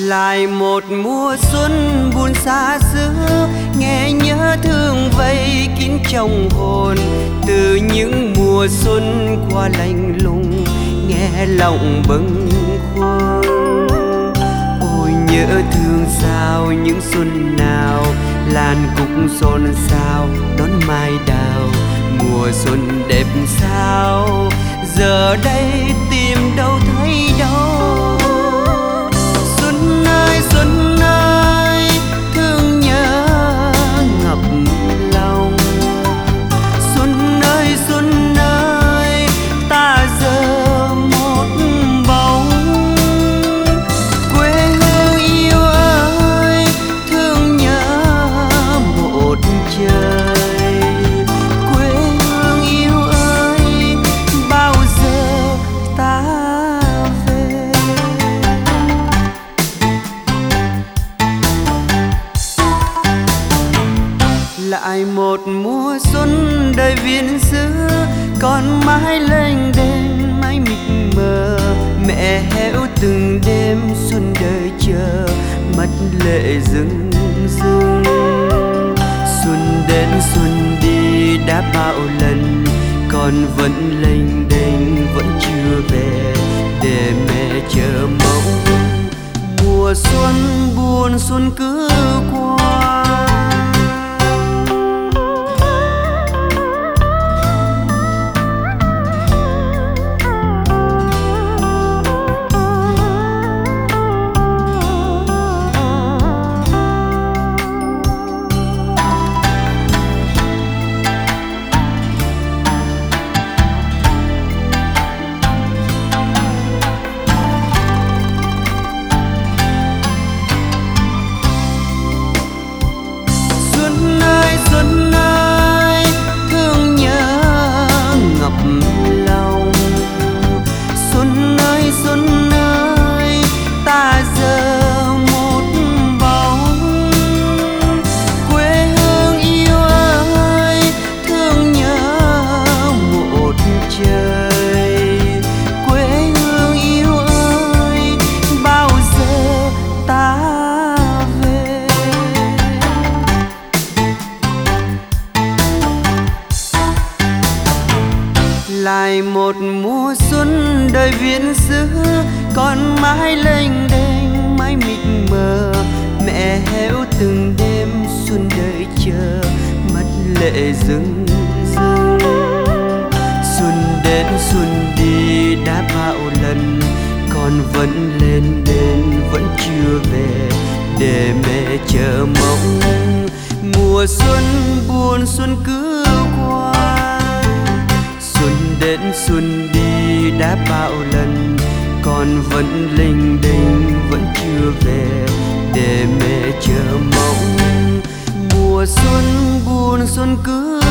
Lại một mùa xuân buồn xa xứ, nghe nhớ thương vây kín trong hồn. Từ những mùa xuân qua lạnh lùng, nghe lòng bâng khuâng. Ôi nhớ thương sao những xuân nào, làn cúc xôn xao đón mai đào. Mùa xuân đẹp sao, giờ đây tìm đâu thấy đâu. Xuân ơi, thương nhớ ngập lòng. Xuân ơi, ta giờ một bóng. Quê hương yêu ơi, thương nhớ một trời. Quê hương yêu ơi, bao giờ ta về. Lại một mùa xuân đời viên xứ, con mãi lênh đênh mãi mịt mờ. Mẹ héo từng đêm xuân đợi chờ, mất lệ rưng rưng. Xuân đến xuân đi đã bao lần, con vẫn lênh đênh vẫn chưa về, để mẹ chờ mong. Mùa xuân buồn xuân cứ qua. Xuân ơi, thương nhớ ngập lòng. Xuân ơi, ta giờ một bóng. Quê hương yêu ơi, thương nhớ một trời. Quê hương yêu ơi, bao giờ ta về. Lại một mùa xuân đời viên xứ, con mãi lênh đênh mãi mịt mờ. Mẹ héo từng đêm xuân đợi chờ, mất lệ rưng rưng. Xuân đến xuân đi đã bao lần, con vẫn lên đên vẫn chưa về, để mẹ chờ mong. Mùa xuân buồn xuân cứ qua. Xuân đến xuân đi đã bao lần, con vẫn lênh đênh vẫn chưa về, để mẹ chờ mong. Mùa xuân buồn xuân cứ